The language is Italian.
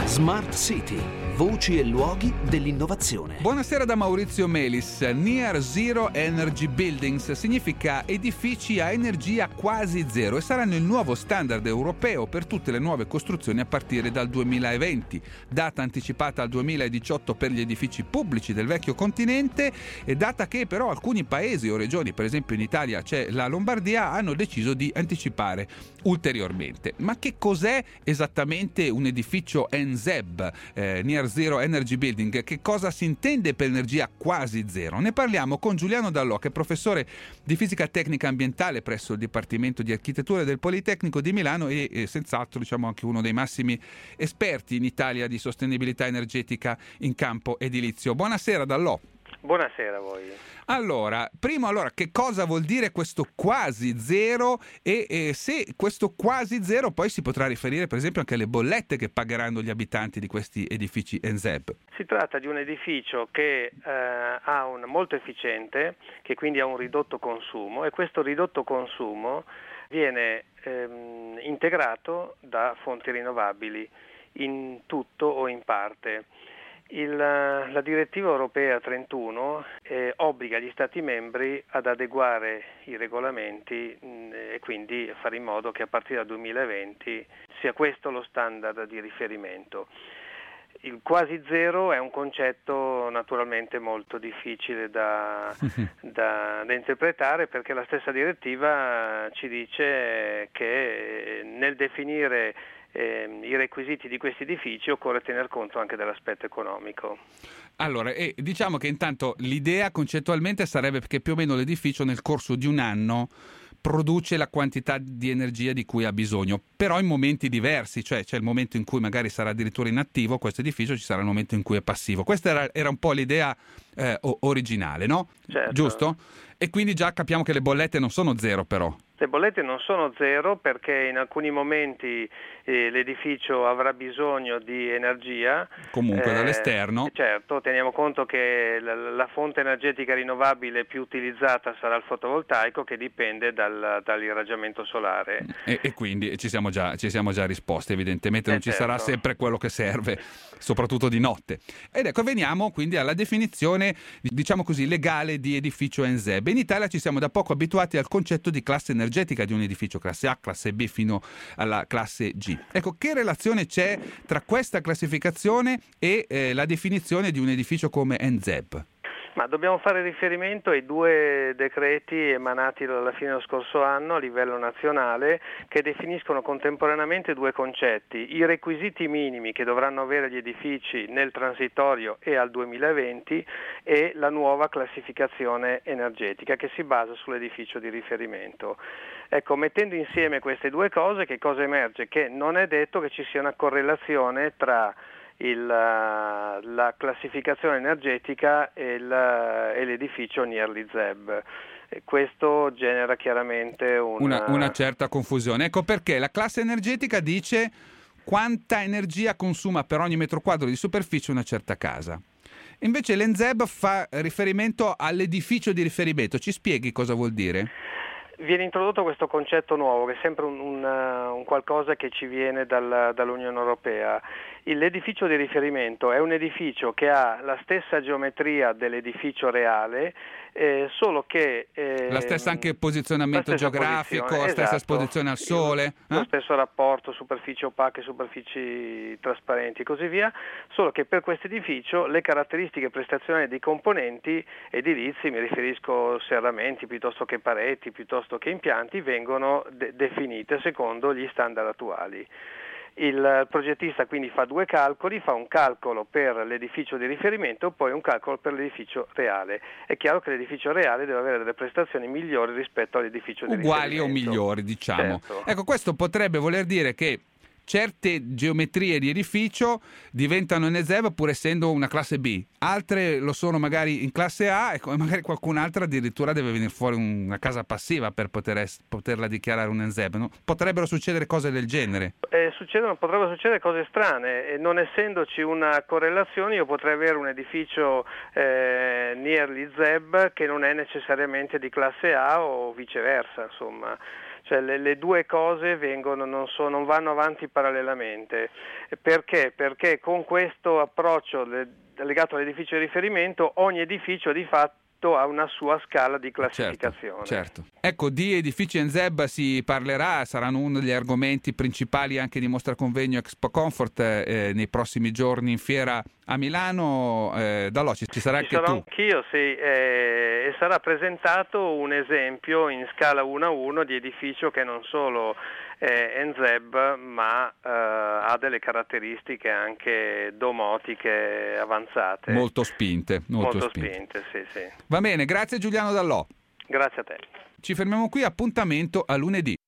Smart City, voci e luoghi dell'innovazione. Buonasera da Maurizio Melis. Near Zero Energy Buildings significa edifici a energia quasi zero e saranno il nuovo standard europeo per tutte le nuove costruzioni a partire dal 2020. Data anticipata al 2018 per gli edifici pubblici del vecchio continente, e data che però alcuni paesi o regioni, per esempio in Italia c'è la Lombardia, hanno deciso di anticipare ulteriormente. Ma che cos'è esattamente un edificio NZEB, Near Zero Energy Building? Che cosa si intende per energia quasi zero? Ne parliamo con Giuliano Dallò, che è professore di fisica tecnica ambientale presso il Dipartimento di Architettura del Politecnico di Milano e senz'altro anche uno dei massimi esperti in Italia di sostenibilità energetica in campo edilizio. Buonasera Dallò. Buonasera a voi. Allora, che cosa vuol dire questo quasi zero e se questo quasi zero poi si potrà riferire per esempio anche alle bollette che pagheranno gli abitanti di questi edifici NZEB? Si tratta di un edificio che ha molto efficiente, che quindi ha un ridotto consumo, e questo ridotto consumo viene integrato da fonti rinnovabili in tutto o in parte. La direttiva europea 31 obbliga gli Stati membri ad adeguare i regolamenti e quindi fare in modo che a partire dal 2020 sia questo lo standard di riferimento. Il quasi zero è un concetto naturalmente molto difficile da interpretare, perché la stessa direttiva ci dice che nel definire i requisiti di questi edifici occorre tener conto anche dell'aspetto economico. Allora, diciamo che intanto l'idea concettualmente sarebbe che più o meno l'edificio nel corso di un anno produce la quantità di energia di cui ha bisogno, però in momenti diversi, cioè c'è il momento in cui magari sarà addirittura inattivo questo edificio, ci sarà il momento in cui è passivo. Questa era un po' l'idea originale, no? Certo. Giusto? E quindi già capiamo che le bollette non sono zero però. Le bollette non sono zero, perché in alcuni momenti l'edificio avrà bisogno di energia. Comunque dall'esterno. Certo, teniamo conto che la fonte energetica rinnovabile più utilizzata sarà il fotovoltaico, che dipende dall'irraggiamento solare. E quindi ci siamo già risposti, evidentemente non ci sarà sempre quello che serve, soprattutto di notte. Ed ecco, veniamo quindi alla definizione, diciamo così, legale di edificio NZEB. In Italia ci siamo da poco abituati al concetto di classe energetica di un edificio classe A, classe B fino alla classe G. Ecco, che relazione c'è tra questa classificazione e la definizione di un edificio come NZEB? Ma dobbiamo fare riferimento ai due decreti emanati alla fine dello scorso anno a livello nazionale, che definiscono contemporaneamente due concetti: i requisiti minimi che dovranno avere gli edifici nel transitorio e al 2020 e la nuova classificazione energetica che si basa sull'edificio di riferimento. Ecco, mettendo insieme queste due cose, che cosa emerge? Che non è detto che ci sia una correlazione tra la classificazione energetica e l'edificio Nearly ZEB. Questo genera chiaramente una certa confusione. Ecco perché la classe energetica dice quanta energia consuma per ogni metro quadro di superficie una certa casa. Invece l'NZEB fa riferimento all'edificio di riferimento. Ci spieghi cosa vuol dire? Viene introdotto questo concetto nuovo, che è sempre un qualcosa che ci viene dall'Unione Europea. L'edificio di riferimento è un edificio che ha la stessa geometria dell'edificio reale, solo che la stessa anche posizionamento geografico, la stessa esposizione al sole, lo stesso rapporto superfici opache, superfici trasparenti e così via, solo che per questo edificio le caratteristiche prestazionali dei componenti edilizi, mi riferisco serramenti piuttosto che pareti, piuttosto che impianti, vengono definite secondo gli standard attuali. Il progettista quindi fa due calcoli, fa un calcolo per l'edificio di riferimento e poi un calcolo per l'edificio reale. È chiaro che l'edificio reale deve avere delle prestazioni migliori rispetto all'edificio di riferimento. Uguali o migliori, diciamo. Certo. Ecco, questo potrebbe voler dire che certe geometrie di edificio diventano NZEB pur essendo una classe B, altre lo sono magari in classe A e magari qualcun'altra addirittura deve venire fuori una casa passiva per poterla dichiarare un NZEB, no? Potrebbero succedere cose del genere. Potrebbero succedere cose strane, e non essendoci una correlazione io potrei avere un edificio Nearly ZEB che non è necessariamente di classe A o viceversa, insomma. Cioè le due cose non vanno avanti parallelamente. Perché? Perché con questo approccio legato all'edificio di riferimento, ogni edificio di fatto ha una sua scala di classificazione. Certo. Ecco, di edifici NZEB si parlerà, saranno uno degli argomenti principali anche di Mostra Convegno Expo Comfort nei prossimi giorni in fiera a Milano. Dallo ci sarà anche tu. Sarò anch'io, sì, e sarà presentato un esempio in scala 1:1 di edificio che non solo è NZEB, ma ha delle caratteristiche anche domotiche avanzate. Molto spinte. Sì. Va bene, grazie Giuliano Dallò. Grazie a te. Ci fermiamo qui, appuntamento a lunedì.